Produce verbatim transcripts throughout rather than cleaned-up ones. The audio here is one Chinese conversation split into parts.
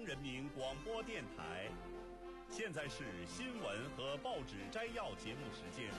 人民广播电台。现在是新闻和报纸摘要节目时间。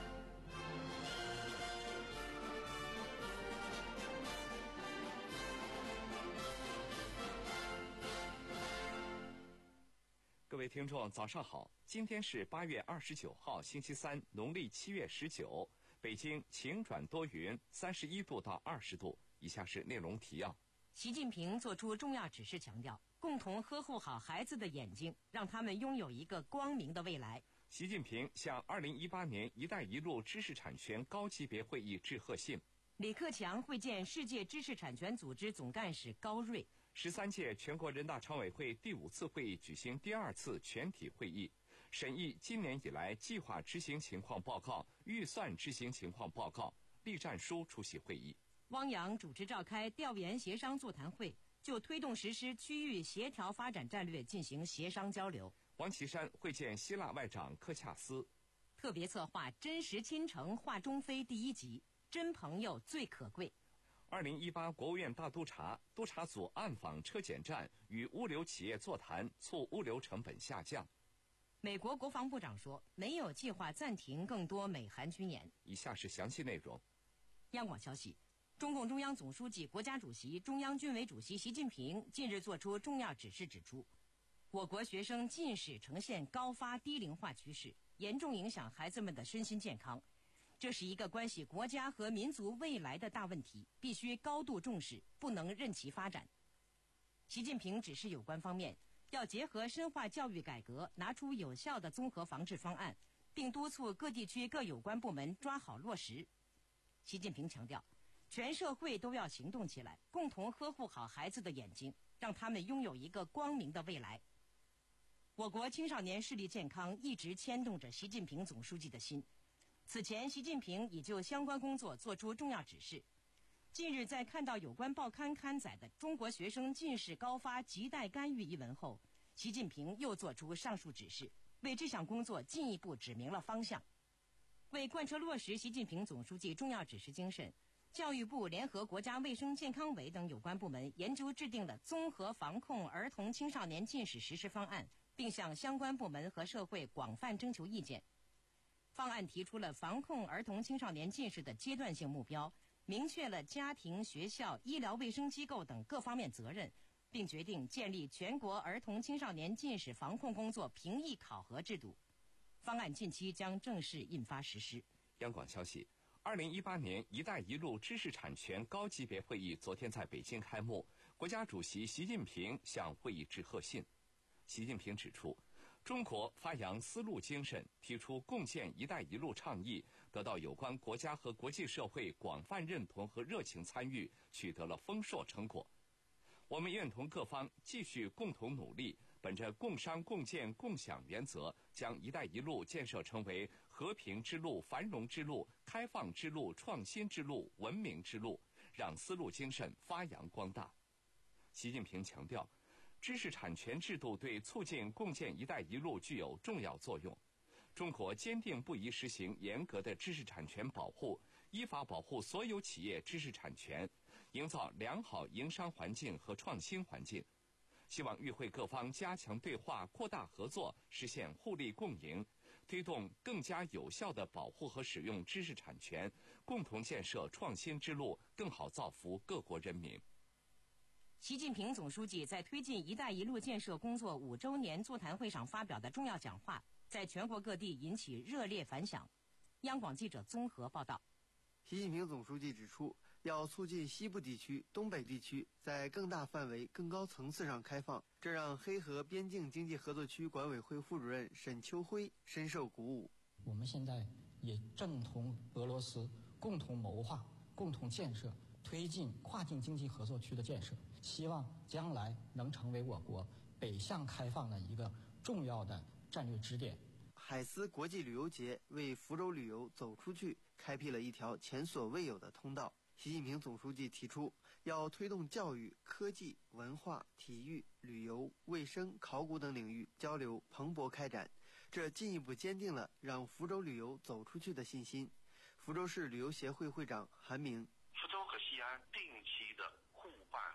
各位听众早上好，今天是八月二十九号星期三，农历七月十九，北京晴转多云，三十一度到二十度。以下是内容提要。 习近平作出重要指示，强调共同呵护好孩子的眼睛，让他们拥有一个光明的未来。 习近平向二零一八年一带一路知识产权高级别会议致贺信。 李克强会见世界知识产权组织总干事高瑞。 十三届全国人大常委会第五次会议举行第二次全体会议，审议今年以来计划执行情况报告、预算执行情况报告。栗战书出席会议。 汪洋主持召开调研协商座谈会，就推动实施区域协调发展战略进行协商交流。 王岐山会见希腊外长科恰斯。 特别策划真实倾城话中非第一集，真朋友最可贵。 二零一八国务院大督查督查组暗访车检站，与物流企业座谈，促物流成本下降。 美国国防部长说，没有计划暂停更多美韩军演。 以下是详细内容。 央广消息，中共中央总书记、国家主席、中央军委主席习近平近日作出重要指示，指出，我国学生近视呈现高发低龄化趋势，严重影响孩子们的身心健康。这是一个关系国家和民族未来的大问题，必须高度重视，不能任其发展。习近平指示有关方面要结合深化教育改革，拿出有效的综合防治方案，并督促各地区各有关部门抓好落实。习近平强调，全社会都要行动起来，共同呵护好孩子的眼睛，让他们拥有一个光明的未来。我国青少年视力健康一直牵动着习近平总书记的心。此前，习近平已就相关工作作出重要指示。近日，在看到有关报刊刊载的中国学生近视高发亟待干预一文后，习近平又作出上述指示，为这项工作进一步指明了方向。为贯彻落实习近平总书记重要指示精神，教育部联合国家卫生健康委等有关部门研究制定了综合防控儿童青少年近视实施方案，并向相关部门和社会广泛征求意见。方案提出了防控儿童青少年近视的阶段性目标，明确了家庭、学校、医疗卫生机构等各方面责任，并决定建立全国儿童青少年近视防控工作评议考核制度。方案近期将正式印发实施。 央广消息，二零一八年“一带一路”知识产权高级别会议昨天在北京开幕，国家主席习近平向会议致贺信。习近平指出，中国发扬丝路精神，提出共建“一带一路”倡议，得到有关国家和国际社会广泛认同和热情参与，取得了丰硕成果。我们愿同各方继续共同努力，本着共商共建共享原则，将“一带一路”建设成为和平之路、繁荣之路、开放之路、创新之路、文明之路，让丝路精神发扬光大。习近平强调，知识产权制度对促进共建“一带一路”具有重要作用。中国坚定不移实行严格的知识产权保护，依法保护所有企业知识产权，营造良好营商环境和创新环境。希望与会各方加强对话，扩大合作，实现互利共赢，推动更加有效地保护和使用知识产权，共同建设创新之路，更好造福各国人民。 习近平总书记在推进“一带一路”建设工作五周年座谈会上发表的重要讲话，在全国各地引起热烈反响。央广记者综合报道。 习近平总书记指出，要促进西部地区、东北地区在更大范围、更高层次上开放，这让黑河边境经济合作区管委会副主任沈秋辉深受鼓舞。 我们现在也正同俄罗斯共同谋划、共同建设，推进跨境经济合作区的建设，希望将来能成为我国北向开放的一个重要的战略支点。 海思国际旅游节为福州旅游走出去开辟了一条前所未有的通道。习近平总书记提出，要推动教育、科技、文化、体育、旅游、卫生、考古等领域交流蓬勃开展，这进一步坚定了让福州旅游走出去的信心。福州市旅游协会会长韩明： 福州和西安定期的互办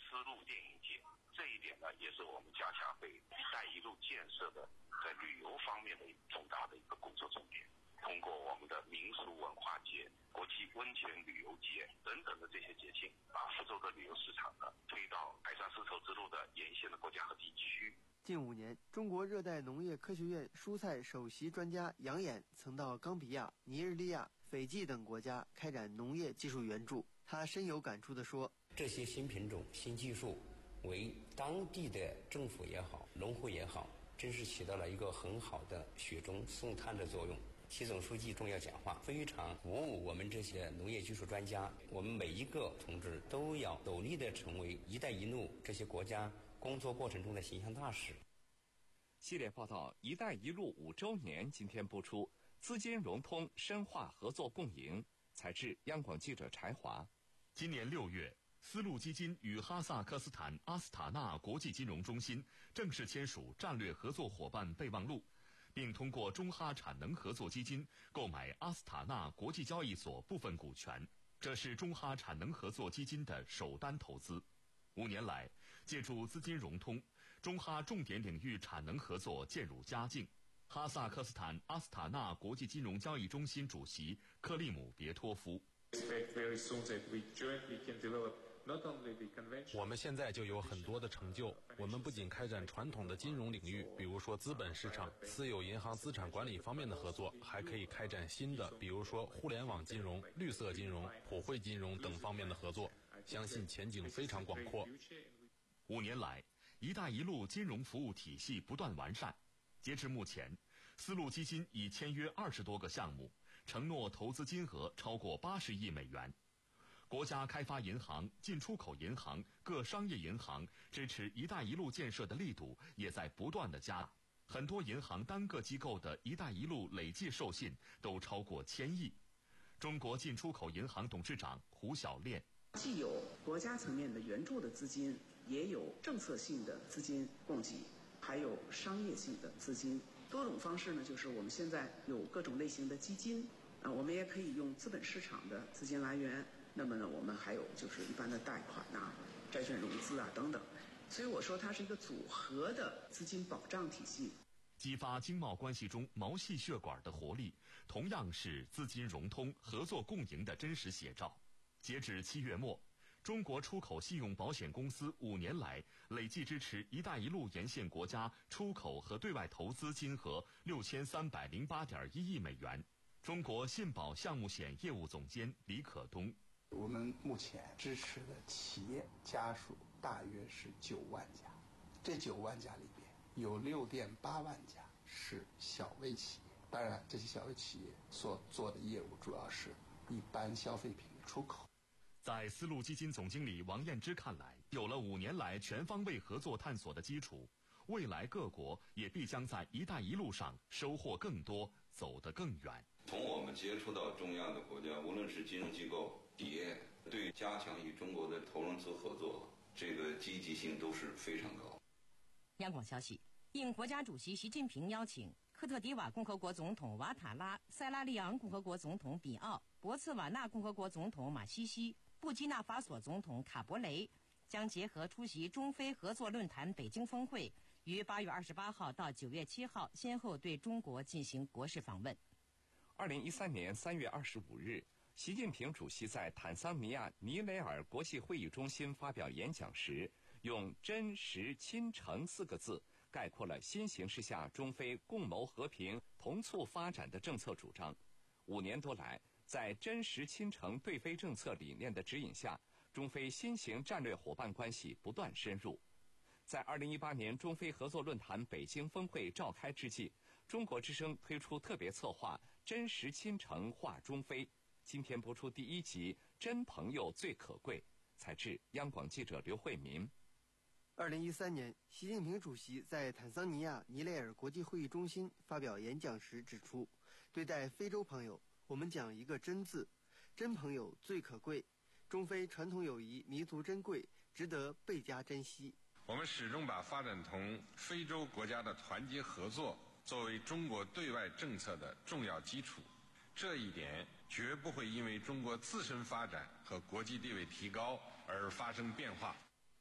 丝路电影节。这一点呢，也是我们加强对“一带一路”建设的在旅游方面的重大的一个工作重点。通过我们的民俗文化节、国际温泉旅游节等等的这些节庆，把福州的旅游市场呢推到海上丝绸之路的沿线的国家和地区。 近五年，中国热带农业科学院蔬菜首席专家杨衍曾到冈比亚、尼日利亚、斐济等国家开展农业技术援助。他深有感触地说：“ 这些新品种、新技术，为当地的政府也好、农户也好，真是起到了一个很好的雪中送炭的作用。”习总书记重要讲话非常鼓舞我们这些农业技术专家，我们每一个同志都要努力地成为“一带一路”这些国家工作过程中的形象大使。 系列报道“一带一路”五周年今天播出，资金融通，深化合作共赢。采制央广记者柴华。 今年六月，丝路基金与哈萨克斯坦阿斯塔纳国际金融中心正式签署战略合作伙伴备忘录，并通过中哈产能合作基金购买阿斯塔纳国际交易所部分股权，这是中哈产能合作基金的首单投资。五年来，借助资金融通，中哈重点领域产能合作渐入佳境。哈萨克斯坦阿斯塔纳国际金融交易中心主席克利姆别托夫。 我们现在就有很多的成就，我们不仅开展传统的金融领域，比如说资本市场、私有银行资产管理方面的合作，还可以开展新的，比如说互联网金融、绿色金融、普惠金融等方面的合作，相信前景非常广阔。 五年来，一带一路金融服务体系不断完善，截至目前，丝路基金已签约二十多个项目，承诺投资金额超过八十亿美元。国家开发银行、进出口银行、各商业银行支持“一带一路”建设的力度也在不断的加大，很多银行单个机构的“一带一路”累计授信都超过千亿。中国进出口银行董事长胡小练： 既有国家层面的援助的资金，也有政策性的资金供给，还有商业性的资金。多种方式呢，就是我们现在有各种类型的基金，啊，我们也可以用资本市场的资金来源。那么呢，我们还有就是一般的贷款呐、债券融资啊等等，所以我说它是一个组合的资金保障体系。 激发经贸关系中毛细血管的活力，同样是资金融通、合作共赢的真实写照。截至七月末，中国出口信用保险公司五年来累计支持“一带一路”沿线国家出口和对外投资金额六千三百零八点一亿美元。中国信保项目险业务总监李可东。 我们目前支持的企业家数大约是九万家，这九万家里边有六点八万家是小微企业。当然，这些小微企业所做的业务主要是一般消费品的出口。 在丝路基金总经理王燕之看来，有了五年来全方位合作探索的基础，未来各国也必将在“一带一路”上收获更多，走得更远。 从我们接触到中亚的国家，无论是金融机构、企业，对加强与中国的投融资合作，这个积极性都是非常高。 央广消息，应国家主席习近平邀请，科特迪瓦共和国总统瓦塔拉、塞拉利昂共和国总统比奥、博茨瓦纳共和国总统马西西、布基纳法索总统卡博雷将结合出席中非合作论坛北京峰会，于八月二十八号到九月七号先后对中国进行国事访问。 二零一三年三月二十五日，习近平主席在坦桑尼亚尼雷尔国际会议中心发表演讲时，用“真实亲诚”四个字概括了新形势下中非共谋和平、同促发展的政策主张。五年多来，在真实亲诚对非政策理念的指引下，中非新型战略伙伴关系不断深入。在二零一八年中非合作论坛北京峰会召开之际，中国之声推出特别策划“真实亲诚话中非”。今天播出第一集《真朋友最可贵》，采制央广记者刘慧民。 二零一三年，习近平主席在坦桑尼亚尼雷尔国际会议中心发表演讲时指出，对待非洲朋友，我们讲一个“真”字，真朋友最可贵。中非传统友谊弥足珍贵，值得倍加珍惜。 我们始终把发展同非洲国家的团结合作作为中国对外政策的重要基础，这一点绝不会因为中国自身发展和国际地位提高而发生变化。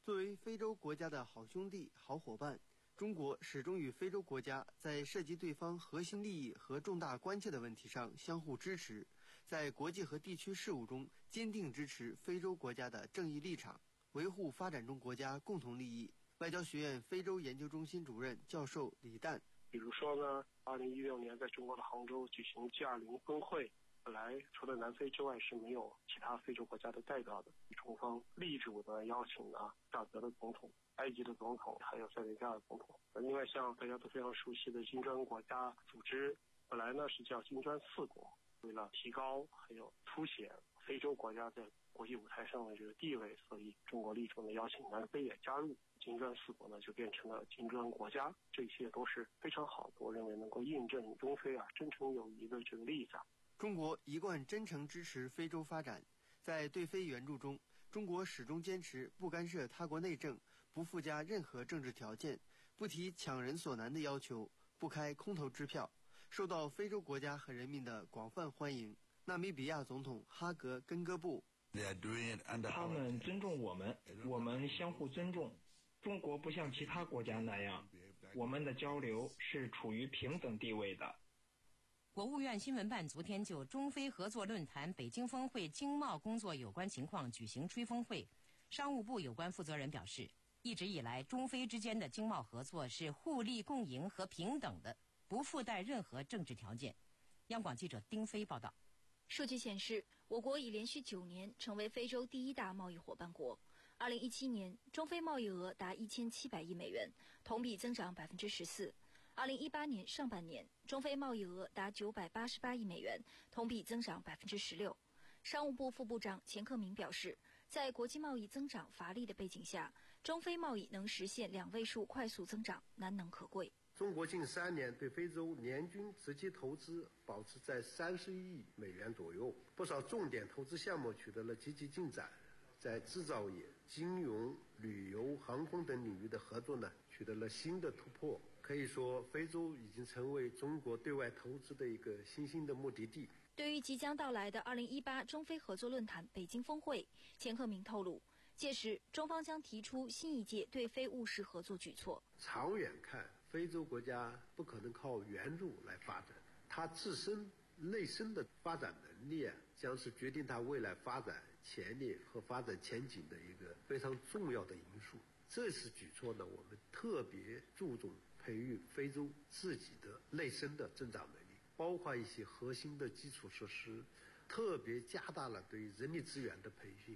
作为非洲国家的好兄弟、好伙伴，中国始终与非洲国家在涉及对方核心利益和重大关切的问题上相互支持，在国际和地区事务中坚定支持非洲国家的正义立场，维护发展中国家共同利益。外交学院非洲研究中心主任教授李诞， 比如说呢，二零一六年在中国的杭州举行 G 二十 峰会，本来除了南非之外是没有其他非洲国家的代表的。中方力主的邀请了萨德的总统、埃及的总统，还有塞内加尔总统。另外，像大家都非常熟悉的金砖国家组织，本来呢是叫金砖四国，为了提高还有凸显非洲国家在国际舞台上的这个地位，所以中国力主的邀请南非也加入。金砖四国呢就变成了金砖国家，这些都是非常好的，我认为能够印证中非啊真诚友谊的这个例子。 中国一贯真诚支持非洲发展，在对非援助中，中国始终坚持不干涉他国内政，不附加任何政治条件，不提强人所难的要求，不开空头支票，受到非洲国家和人民的广泛欢迎。纳米比亚总统哈格根戈布， 他们尊重我们，我们相互尊重。中国不像其他国家那样，我们的交流是处于平等地位的。 国务院新闻办昨天就中非合作论坛北京峰会经贸工作有关情况举行吹风会。商务部有关负责人表示，一直以来中非之间的经贸合作是互利共赢和平等的，不附带任何政治条件。央广记者丁飞报道。 数据显示，我国已连续九年成为非洲第一大贸易伙伴国。二零一七年，中非贸易额达一千七百亿美元，同比增长百分之十四。二零一八年上半年，中非贸易额达九百八十八亿美元，同比增长百分之十六。商务部副部长钱克明表示，在国际贸易增长乏力的背景下，中非贸易能实现两位数快速增长，难能可贵。 中国近三年对非洲年均直接投资保持在三十亿美元左右，不少重点投资项目取得了积极进展。在制造业、金融、旅游、航空等领域的合作呢，取得了新的突破。可以说，非洲已经成为中国对外投资的一个新兴的目的地。 对于即将到来的二零一八中非合作论坛北京峰会，钱克明透露，届时中方将提出新一届对非务实合作举措。 长远看，非洲国家不可能靠援助来发展，它自身内生的发展能力啊，将是决定它未来发展潜力和发展前景的一个非常重要的因素。这次举措呢，我们特别注重培育非洲自己的内生的增长能力，包括一些核心的基础设施，特别加大了对人力资源的培训。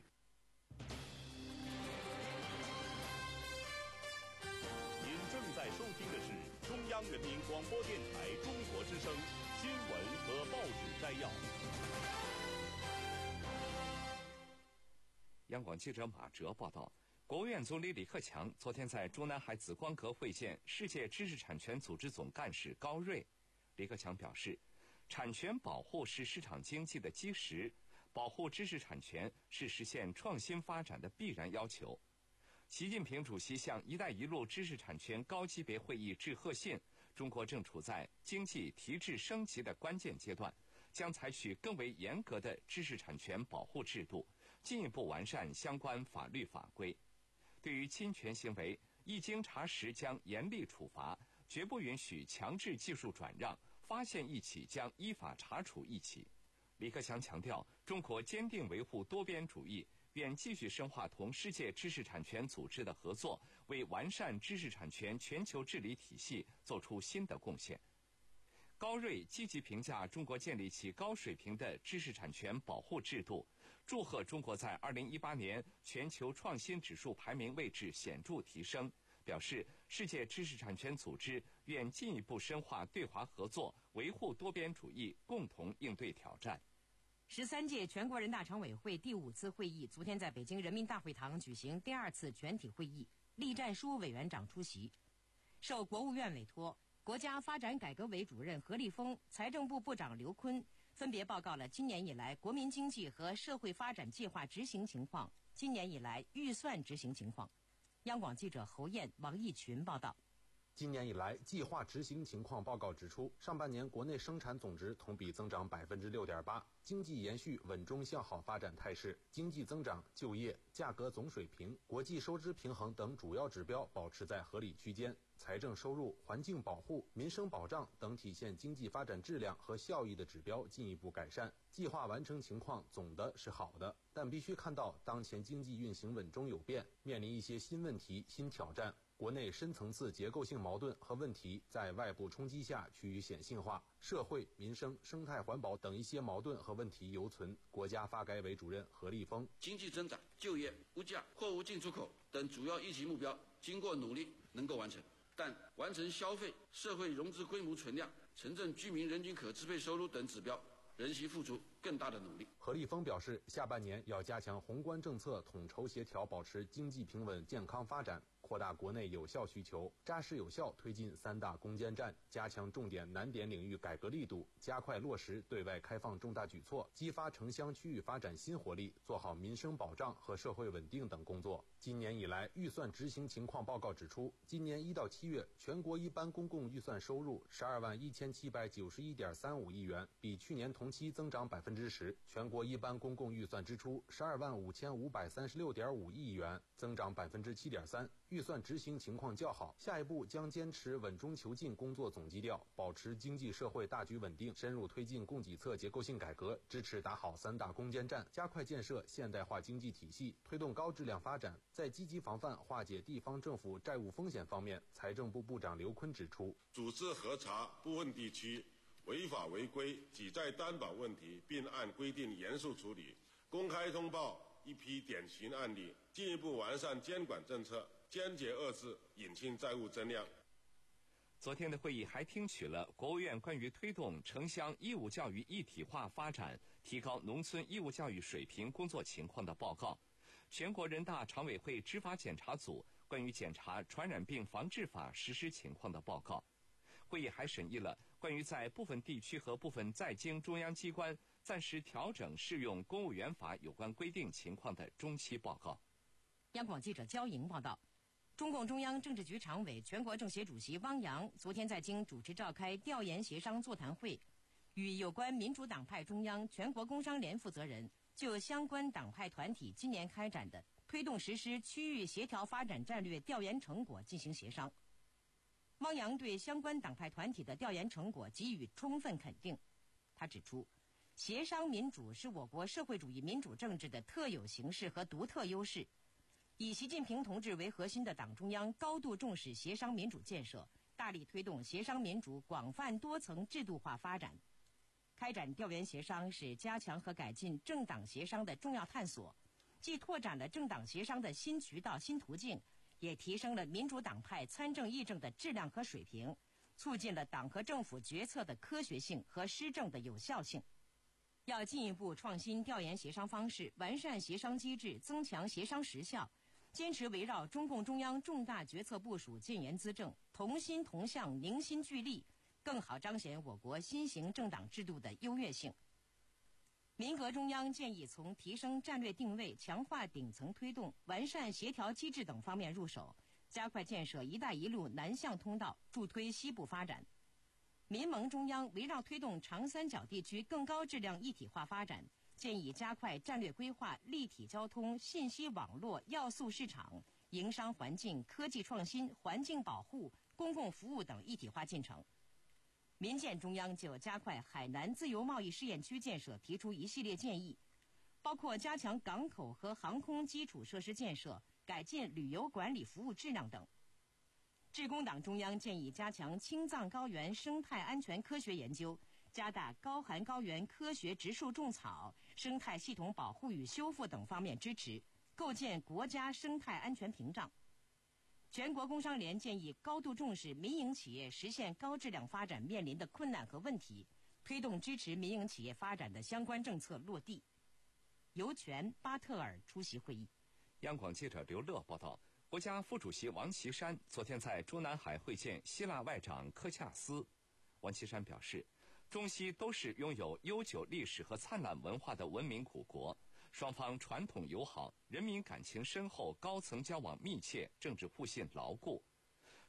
您正在收听的是中央人民广播电台中国之声新闻和报纸摘要。 央广记者马哲报道，国务院总理李克强昨天在中南海紫光阁会见世界知识产权组织总干事高瑞。李克强表示，产权保护是市场经济的基石，保护知识产权是实现创新发展的必然要求。习近平主席向“一带一路”知识产权高级别会议致贺信，中国正处在经济提质升级的关键阶段，将采取更为严格的知识产权保护制度，进一步完善相关法律法规。对于侵权行为，一经查实将严厉处罚，绝不允许强制技术转让，发现一起将依法查处一起。李克强强调，中国坚定维护多边主义，愿继续深化同世界知识产权组织的合作，为完善知识产权全球治理体系做出新的贡献。高瑞积极评价中国建立起高水平的知识产权保护制度，祝贺中国在二零一八年全球创新指数排名位置显著提升，表示世界知识产权组织愿进一步深化对华合作，维护多边主义，共同应对挑战。 十三届全国人大常委会第五次会议昨天在北京人民大会堂举行第二次全体会议，栗战书委员长出席。受国务院委托，国家发展改革委主任何立峰、财政部部长刘昆分别报告了今年以来国民经济和社会发展计划执行情况，今年以来预算执行情况。央广记者侯燕、王义群报道。 今年以来，计划执行情况报告指出，上半年国内生产总值同比增长百分之六点八，经济延续稳中向好发展态势，经济增长、就业、价格总水平、国际收支平衡等主要指标保持在合理区间。财政收入、环境保护、民生保障等体现经济发展质量和效益的指标进一步改善，计划完成情况总的是好的，但必须看到当前经济运行稳中有变，面临一些新问题、新挑战。国内深层次结构性矛盾和问题在外部冲击下趋于显性化，社会、民生、生态环保等一些矛盾和问题犹存。国家发改委主任何立峰： 经济增长、就业、物价、货物进出口等主要议题目标，经过努力能够完成，但完成消费、社会融资规模存量、城镇居民人均可支配收入等指标，仍需付出更大的努力。 何立峰表示，下半年要加强宏观政策统筹协调，保持经济平稳健康发展，扩大国内有效需求，扎实有效推进三大攻坚战，加强重点难点领域改革力度，加快落实对外开放重大举措，激发城乡区域发展新活力，做好民生保障和社会稳定等工作。今年以来，预算执行情况报告指出，今年一到七月，全国一般公共预算收入十二万一千七百九十一点三五亿元，比去年同期增长百分之十；全国一般公共预算支出十二万五千五百三十六点五亿元，增长百分之七点三。预算执行情况较好，下一步将坚持稳中求进工作总基调，保持经济社会大局稳定，深入推进供给侧结构性改革，支持打好三大攻坚战，加快建设现代化经济体系，推动高质量发展。在积极防范化解地方政府债务风险方面，财政部部长刘昆指出， 组织核查部分地区违法违规举债担保问题，并按规定严肃处理，公开通报一批典型案例，进一步完善监管政策，坚决遏制隐性债务增量。 昨天的会议还听取了国务院关于推动城乡义务教育一体化发展、提高农村义务教育水平工作情况的报告，全国人大常委会执法检查组关于检查传染病防治法实施情况的报告。会议还审议了关于在部分地区和部分在京中央机关暂时调整适用公务员法有关规定情况的中期报告。 央广记者焦莹报道，中共中央政治局常委、全国政协主席汪洋昨天在京主持召开调研协商座谈会，与有关民主党派中央、全国工商联负责人就相关党派团体今年开展的推动实施区域协调发展战略调研成果进行协商。汪洋对相关党派团体的调研成果给予充分肯定。他指出，协商民主是我国社会主义民主政治的特有形式和独特优势。以习近平同志为核心的党中央高度重视协商民主建设，大力推动协商民主广泛多层制度化发展。开展调研协商是加强和改进政党协商的重要探索，既拓展了政党协商的新渠道、新途径，也提升了民主党派参政议政的质量和水平，促进了党和政府决策的科学性和施政的有效性。要进一步创新调研协商方式，完善协商机制，增强协商实效，坚持围绕中共中央重大决策部署建言资政，同心同向，凝心聚力，更好彰显我国新型政党制度的优越性。民革中央建议从提升战略定位、强化顶层推动、完善协调机制等方面入手，加快建设“一带一路”南向通道，助推西部发展。民盟中央围绕推动长三角地区更高质量一体化发展，建议加快战略规划立体交通、信息网络、要素市场、营商环境、科技创新、环境保护、公共服务等一体化进程。民建中央就加快海南自由贸易试验区建设提出一系列建议，包括加强港口和航空基础设施建设、改进旅游管理服务质量等。致公党中央建议加强青藏高原生态安全科学研究，加大高寒高原科学植树种草、生态系统保护与修复等方面支持，构建国家生态安全屏障。全国工商联建议高度重视民营企业实现高质量发展面临的困难和问题，推动支持民营企业发展的相关政策落地。尤权、巴特尔出席会议。 央广记者刘乐报道，国家副主席王岐山昨天在中南海会见希腊外长科恰斯。王岐山表示，中西都是拥有悠久历史和灿烂文化的文明古国，双方传统友好，人民感情深厚，高层交往密切，政治互信牢固。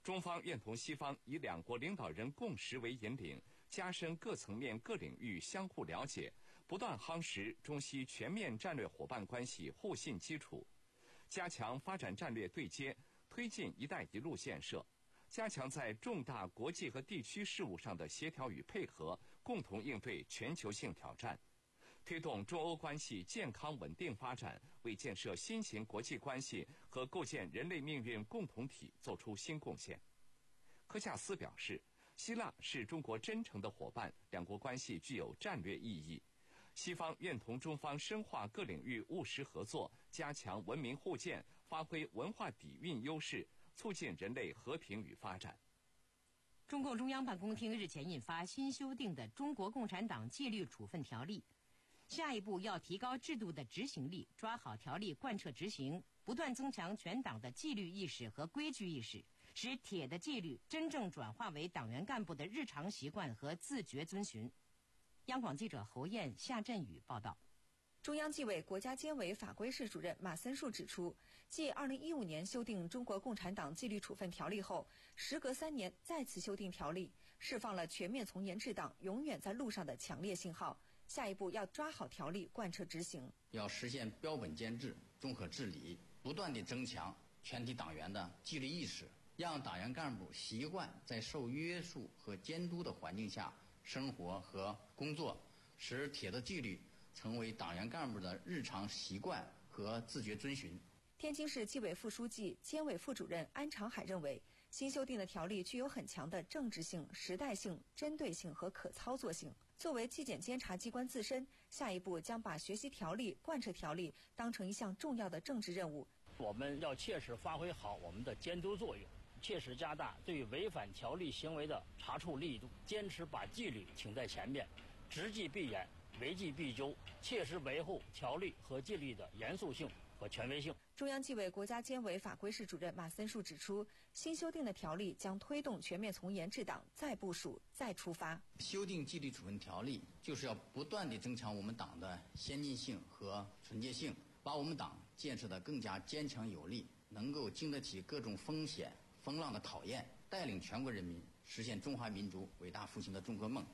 中方愿同西方以两国领导人共识为引领，加深各层面各领域相互了解，不断夯实中西全面战略伙伴关系互信基础，加强发展战略对接，推进“一带一路”建设，加强在重大国际和地区事务上的协调与配合，共同应对全球性挑战，推动中欧关系健康稳定发展，为建设新型国际关系和构建人类命运共同体作出新贡献。科夏斯表示，希腊是中国真诚的伙伴，两国关系具有战略意义。西方愿同中方深化各领域务实合作，加强文明互鉴，发挥文化底蕴优势，促进人类和平与发展。 中共中央办公厅日前印发新修订的《中国共产党纪律处分条例》，下一步要提高制度的执行力，抓好条例贯彻执行，不断增强全党的纪律意识和规矩意识，使铁的纪律真正转化为党员干部的日常习惯和自觉遵循。央广记者侯燕、夏振宇报道。 中央纪委国家监委法规室主任马森树指出，继二零一五年修订《中国共产党纪律处分条例》后，时隔三年再次修订条例，释放了全面从严治党永远在路上的强烈信号。下一步要抓好条例贯彻执行， 要实现标本兼治、综合治理，不断地增强全体党员的纪律意识，让党员干部习惯在受约束和监督的环境下生活和工作，使铁的纪律成为党员干部的日常习惯和自觉遵循。 天津市纪委副书记、监委副主任安长海认为，新修订的条例具有很强的政治性、时代性、针对性和可操作性。作为纪检监察机关自身，下一步将把学习条例、贯彻条例当成一项重要的政治任务。 我们要切实发挥好我们的监督作用，切实加大对违反条例行为的查处力度，坚持把纪律请在前面，执纪必严，违纪必究，切实维护条例和纪律的严肃性和权威性。 中央纪委国家监委法规室主任马森树指出，新修订的条例将推动全面从严治党再部署、再出发。 修订纪律处分条例，就是要不断地增强我们党的先进性和纯洁性，把我们党建设得更加坚强有力，能够经得起各种风险、风浪的考验，带领全国人民实现中华民族伟大复兴的中国梦。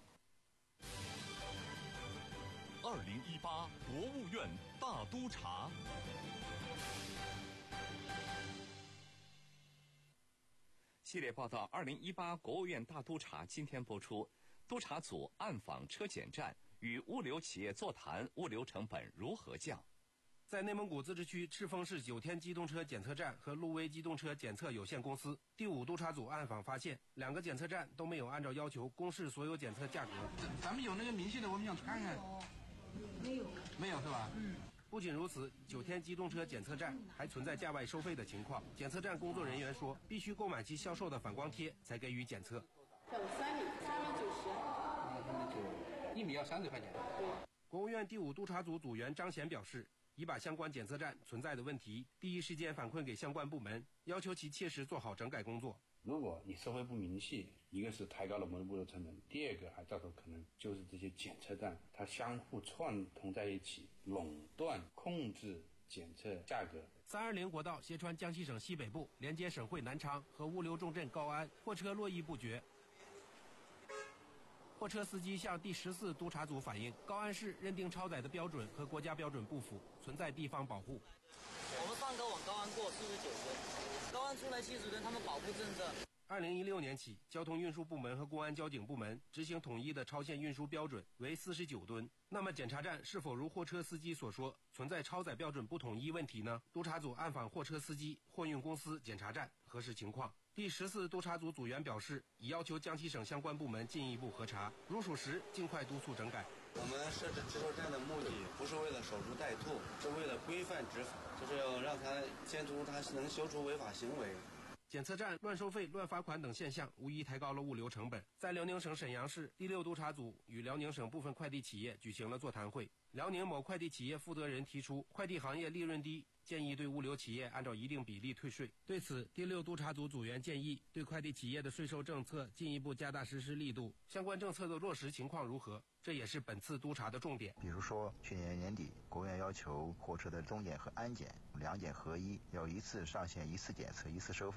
二零一八国务院大督查。 系列报道二零一八国务院大督查今天播出，督查组暗访车检站，与物流企业座谈，物流成本如何降？ 在内蒙古自治区赤峰市九天机动车检测站和陆威机动车检测有限公司第五督查组暗访发现，两个检测站都没有按照要求公示所有检测价格。 咱们有那个明细的，我们想看看。 没有，没有是吧？嗯。不仅如此，九天机动车检测站还存在价外收费的情况。检测站工作人员说，必须购买其销售的反光贴才给予检测。 有三米，三米九十。啊，三米九，一米要三十块钱。对。 国务院第五督查组组员张贤表示，已把相关检测站存在的问题第一时间反馈给相关部门，要求其切实做好整改工作。 如果你收费不明细，一个是抬高了我们的物流成本，第二个还造成可能就是这些检测站它相互串通在一起，垄断控制检测价格。 三二零国道斜穿江西省西北部，连接省会南昌和物流重镇高安，货车络绎不绝。货车司机向第十四督查组反映，高安市认定超载的标准和国家标准不符，存在地方保护。 我们上高往高安过四十九吨，高安出来七十吨，他们保护政策。 二零一六年起，交通运输部门和公安交警部门执行统一的超限运输标准为四十九吨。那么检查站是否如货车司机所说存在超载标准不统一问题呢？督查组暗访货车司机、货运公司检查站核实情况。第十四督查组组员表示，已要求江西省相关部门进一步核查，如属实尽快督促整改。 我们设置值守站的目的不是为了守株待兔，是为了规范执法，就是要让他监督他能修除违法行为。 检测站乱收费、乱罚款等现象，无疑抬高了物流成本。在辽宁省沈阳市，第六督查组与辽宁省部分快递企业举行了座谈会。辽宁某快递企业负责人提出，快递行业利润低，建议对物流企业按照一定比例退税。对此，第六督查组组员建议，对快递企业的税收政策进一步加大实施力度。相关政策的落实情况如何？这也是本次督查的重点。 比如说，去年年底，国务院要求货车的中检和安检两检合一，要一次上线、一次检测、一次收费。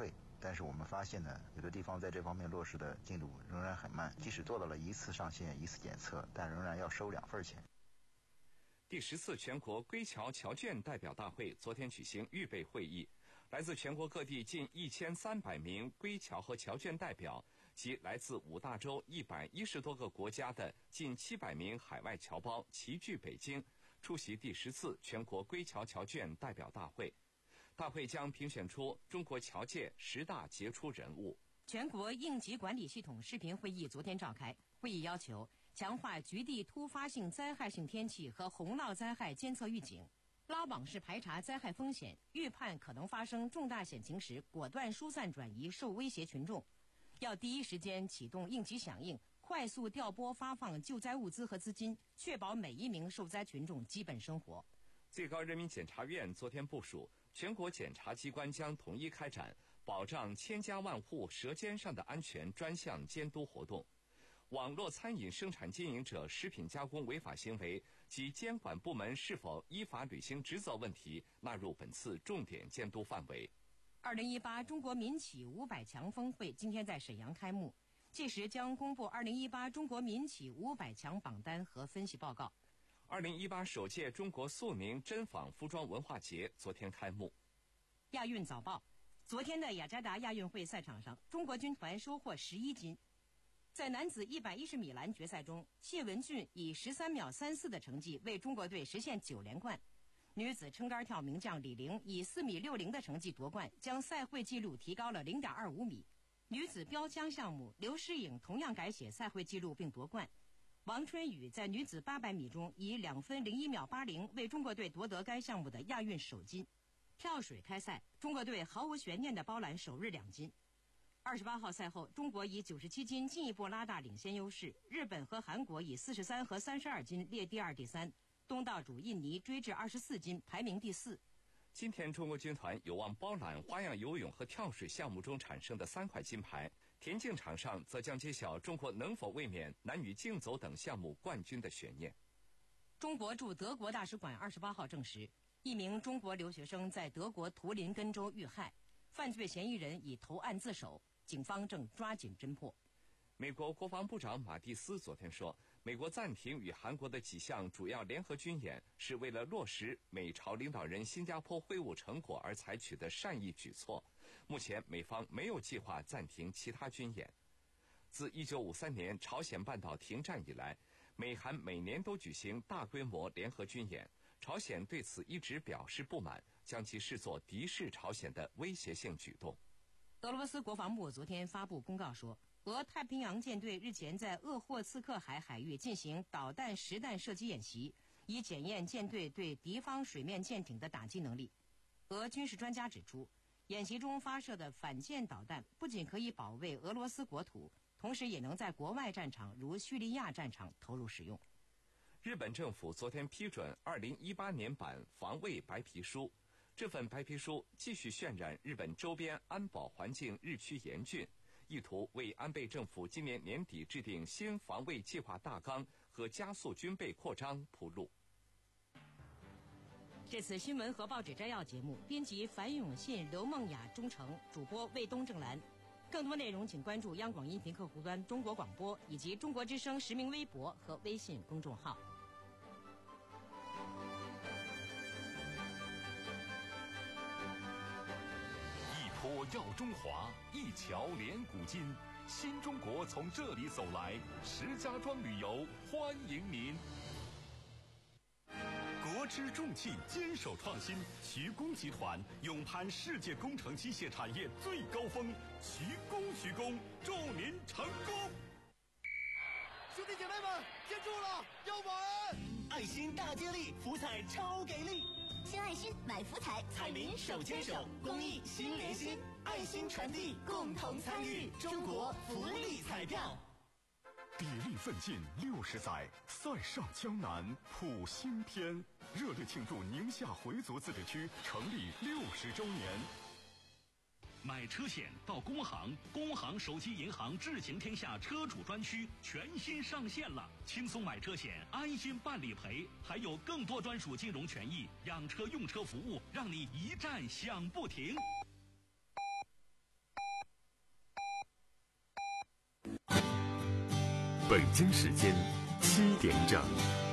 但是我们发现呢，有的地方在这方面落实的进度仍然很慢，即使做到了一次上线一次检测，但仍然要收两份钱。 第十次全国归侨侨眷代表大会昨天举行预备会议，来自全国各地近一千三百名归侨和侨眷代表及来自五大洲一百一十多个国家的近七百名海外侨胞齐聚北京，出席第十次全国归侨侨眷代表大会。大会将评选出中国侨界十大杰出人物。 全国应急管理系统视频会议昨天召开，会议要求强化局地突发性灾害性天气和洪涝灾害监测预警，拉网式排查灾害风险，预判可能发生重大险情时，果断疏散转移受威胁群众。要第一时间启动应急响应，快速调拨发放救灾物资和资金，确保每一名受灾群众基本生活。 最高人民检察院昨天部署，全国检察机关将统一开展保障千家万户舌尖上的安全专项监督活动，网络餐饮生产经营者食品加工违法行为及监管部门是否依法履行职责问题纳入本次重点监督范围。 二零一八中国民企五百强峰会今天在沈阳开幕，届时将公布二零一八中国民企五百强榜单和分析报告。 二零一八首届中国肃宁针纺服装文化节昨天开幕。 亚运早报，昨天的雅加达亚运会赛场上，中国军团收获十一金。在男子一百一十米栏决赛中，谢文俊以十三秒三四的成绩为中国队实现九连冠。女子撑杆跳名将李玲以四米六零的成绩夺冠，将赛会纪录提高了零点二五米。女子标枪项目，刘诗颖同样改写赛会纪录并夺冠。王春雨在女子八百米中以两分零一秒八零为中国队夺得该项目的亚运首金。跳水开赛，中国队毫无悬念的包揽首日两金。二十八号赛后，中国以九十七金进一步拉大领先优势，日本和韩国以四十三和三十二金列第二、第三，东道主印尼追至二十四金，排名第四。 今天中国军团有望包揽花样游泳和跳水项目中产生的三块金牌，田径场上则将揭晓中国能否卫冕男女竞走等项目冠军的悬念。 中国驻德国大使馆二十八号证实，一名中国留学生在德国图林根州遇害，犯罪嫌疑人已投案自首，警方正抓紧侦破。 美国国防部长马蒂斯昨天说，美国暂停与韩国的几项主要联合军演是为了落实美朝领导人新加坡会晤成果而采取的善意举措，目前美方没有计划暂停其他军演。自一九五三年朝鲜半岛停战以来，美韩每年都举行大规模联合军演，朝鲜对此一直表示不满，将其视作敌视朝鲜的威胁性举动。 俄罗斯国防部昨天发布公告说，俄太平洋舰队日前在鄂霍次克海海域进行导弹实弹射击演习，以检验舰队对敌方水面舰艇的打击能力。俄军事专家指出，演习中发射的反舰导弹不仅可以保卫俄罗斯国土，同时也能在国外战场如叙利亚战场投入使用。 日本政府昨天批准二零一八年版防卫白皮书，这份白皮书继续渲染日本周边安保环境日趋严峻，意图为安倍政府今年年底制定新防卫计划大纲和加速军备扩张铺路。 这次新闻和报纸摘要节目，编辑樊永信、刘梦雅、钟诚，主播魏东正兰。更多内容请关注央广音频客户端中国广播以及中国之声实名微博和微信公众号。 一坡耀中华，一桥连古今，新中国从这里走来，石家庄旅游欢迎您。国之重器，坚守创新，徐工集团勇攀世界工程机械产业最高峰，徐工徐工，祝您成功！ 兄弟姐妹们，接住了，要玩！爱心大接力，福彩超给力！ 献爱心，买福彩， 彩民手牵手，公益心连心，爱心传递，共同参与，中国福利彩票。 砥砺奋进六十载，塞上江南谱新篇。热烈庆祝宁夏回族自治区成立六十周年。 买车险到工行，工行手机银行智行天下车主专区全新上线了，轻松买车险，安心办理赔，还有更多专属金融权益，养车用车服务，让你一站享不停。 北京时间七点整。